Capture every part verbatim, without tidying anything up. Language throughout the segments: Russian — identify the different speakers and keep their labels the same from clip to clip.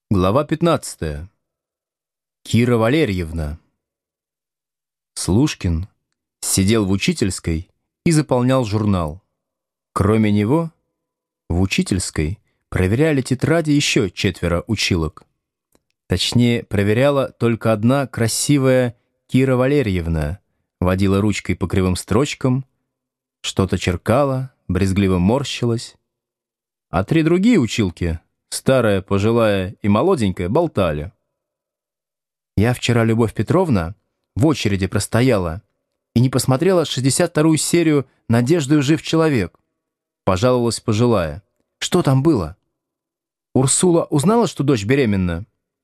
Speaker 1: Глава пятнадцатая. Кира Валерьевна. Слушкин сидел в учительской и заполнял журнал. Кроме него, в учительской проверяли тетради еще четверо училок. Точнее, проверяла только одна красивая Кира Валерьевна, водила ручкой по кривым строчкам, что-то черкала, брезгливо морщилась. А три другие училки, старая, пожилая и молоденькая, болтали. Я вчера, Любовь Петровна, в очереди простояла и не посмотрела шестьдесят вторую серию «Надеждою жив человек», пожаловалась пожилая. Что там было? Урсула узнала, что дочь беременна?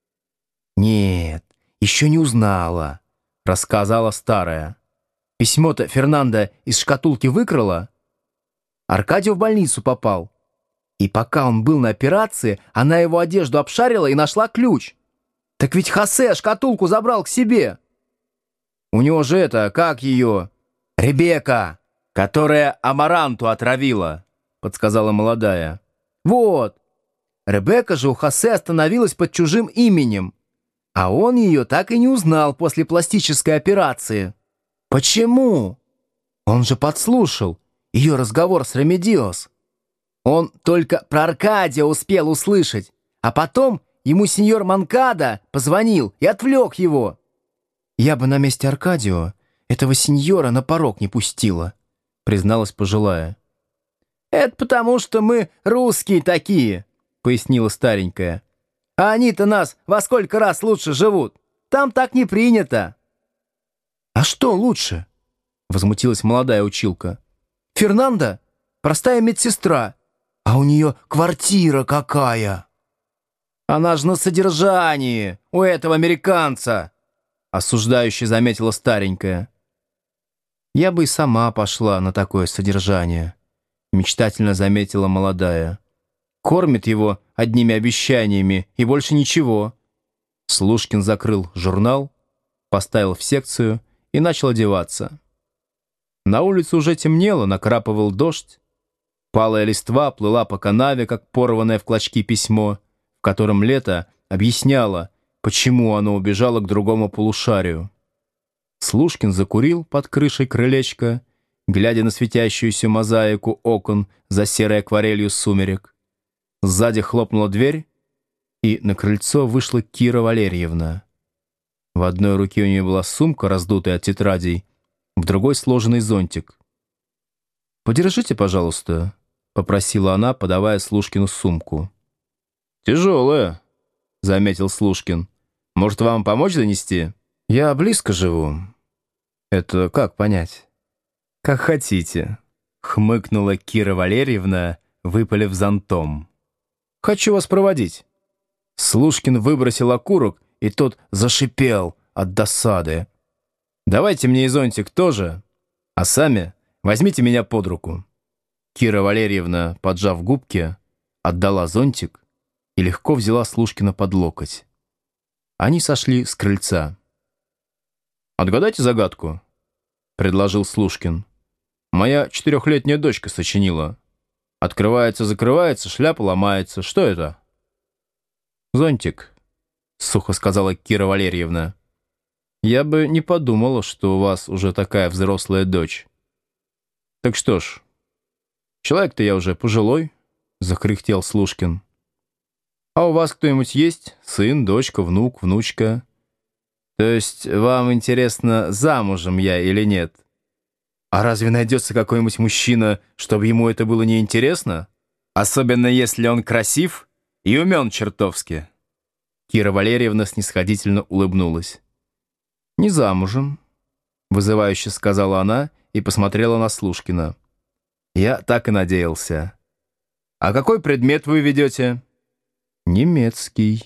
Speaker 1: Нет, еще не узнала, рассказала старая. Письмо-то Фернанда из шкатулки выкрала. Аркадий в больницу попал. И пока он был на операции, она его одежду обшарила и нашла ключ. Так ведь Хосе шкатулку забрал к себе. У него же это, как ее? Ребекка, которая амаранту отравила, подсказала молодая. Вот. Ребекка же у Хосе остановилась под чужим именем. А он ее так и не узнал после пластической операции. Почему? Он же подслушал ее разговор с Ремедиос. Он только про Аркадия успел услышать, а потом ему сеньор Манкадо позвонил и отвлек его. Я бы на месте Аркадио этого сеньора на порог не пустила, призналась пожилая. Это потому, что мы русские такие, пояснила старенькая. А они-то нас во сколько раз лучше живут. Там так не принято. А что лучше? Возмутилась молодая училка. Фернанда простая медсестра, а у нее квартира какая! Она же на содержании у этого американца, осуждающе заметила старенькая. Я бы и сама пошла на такое содержание, мечтательно заметила молодая. Кормит его одними обещаниями и больше ничего. Слушкин закрыл журнал, поставил в секцию и начал одеваться. На улице уже темнело, накрапывал дождь. Палая листва плыла по канаве, как порванное в клочки письмо, в котором Лето объясняло, почему оно убежало к другому полушарию. Слушкин закурил под крышей крылечка, глядя на светящуюся мозаику окон за серой акварелью сумерек. Сзади хлопнула дверь, и на крыльцо вышла Кира Валерьевна. В одной руке у нее была сумка, раздутая от тетрадей, в другой сложенный зонтик. «Подержите, пожалуйста», — попросила она, подавая Слушкину сумку. «Тяжелая», — заметил Слушкин. «Может, вам помочь донести?» «Я близко живу». «Это как понять?» «Как хотите», — хмыкнула Кира Валерьевна, выпалив зонтом. «Хочу вас проводить». Слушкин выбросил окурок, и тот зашипел от досады. «Давайте мне и зонтик тоже, а сами возьмите меня под руку». Кира Валерьевна, поджав губки, отдала зонтик и легко взяла Слушкина под локоть. Они сошли с крыльца. «Отгадайте загадку», — предложил Слушкин. «Моя четырехлетняя дочка сочинила. Открывается-закрывается, шляпа ломается. Что это?» «Зонтик», — сухо сказала Кира Валерьевна. «Я бы не подумала, что у вас уже такая взрослая дочь». «Так что ж, человек-то я уже пожилой», — закряхтел Слушкин. «А у вас кто-нибудь есть? Сын, дочка, внук, внучка? То есть вам интересно, замужем я или нет? А разве найдется какой-нибудь мужчина, чтобы ему это было неинтересно? Особенно если он красив и умен чертовски». Кира Валерьевна снисходительно улыбнулась. «Не замужем», — вызывающе сказала она и посмотрела на Слушкина. «Я так и надеялся. А какой предмет вы ведете?» «Немецкий».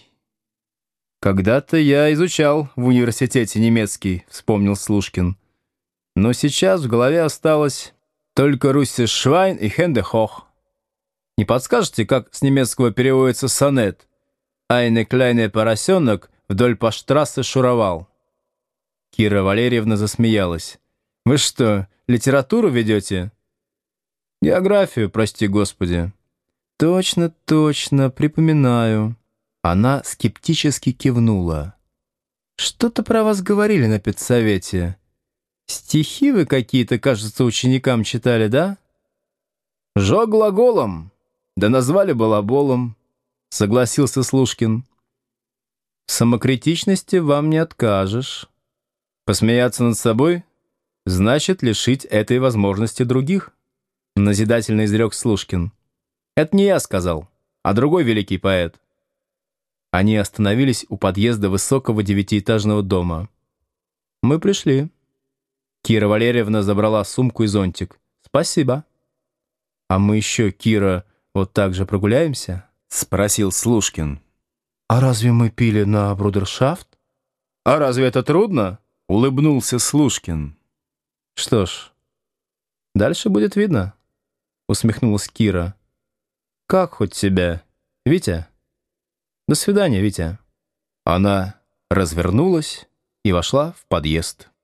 Speaker 1: «Когда-то я изучал в университете немецкий», — вспомнил Слушкин. «Но сейчас в голове осталось только «Руссиш Швайн» и «Хенде Хох». Не подскажете, как с немецкого переводится сонет «Айне кляйне поросенок вдоль по штрассе шуровал»?» Кира Валерьевна засмеялась. «Вы что, литературу ведете?» «Географию, прости господи». «Точно, точно, припоминаю. Она скептически кивнула. «Что-то про вас говорили на педсовете. Стихи вы какие-то, кажется, ученикам читали, да?» «Жо глаголом, да назвали балаболом», — согласился Слушкин. «В самокритичности вам не откажешь. Посмеяться над собой значит лишить этой возможности других», — назидательно изрек Слушкин. «Это не я сказал, а другой великий поэт». Они остановились у подъезда высокого девятиэтажного дома. «Мы пришли». Кира Валерьевна забрала сумку и зонтик. «Спасибо». «А мы еще, Кира, вот так же прогуляемся?» — спросил Слушкин. «А разве мы пили на брудершафт?» «А разве это трудно?» — улыбнулся Слушкин. «Что ж, дальше будет видно», — усмехнулась Кира. «Как хоть тебя, Витя?» «До свидания, Витя». Она развернулась и вошла в подъезд.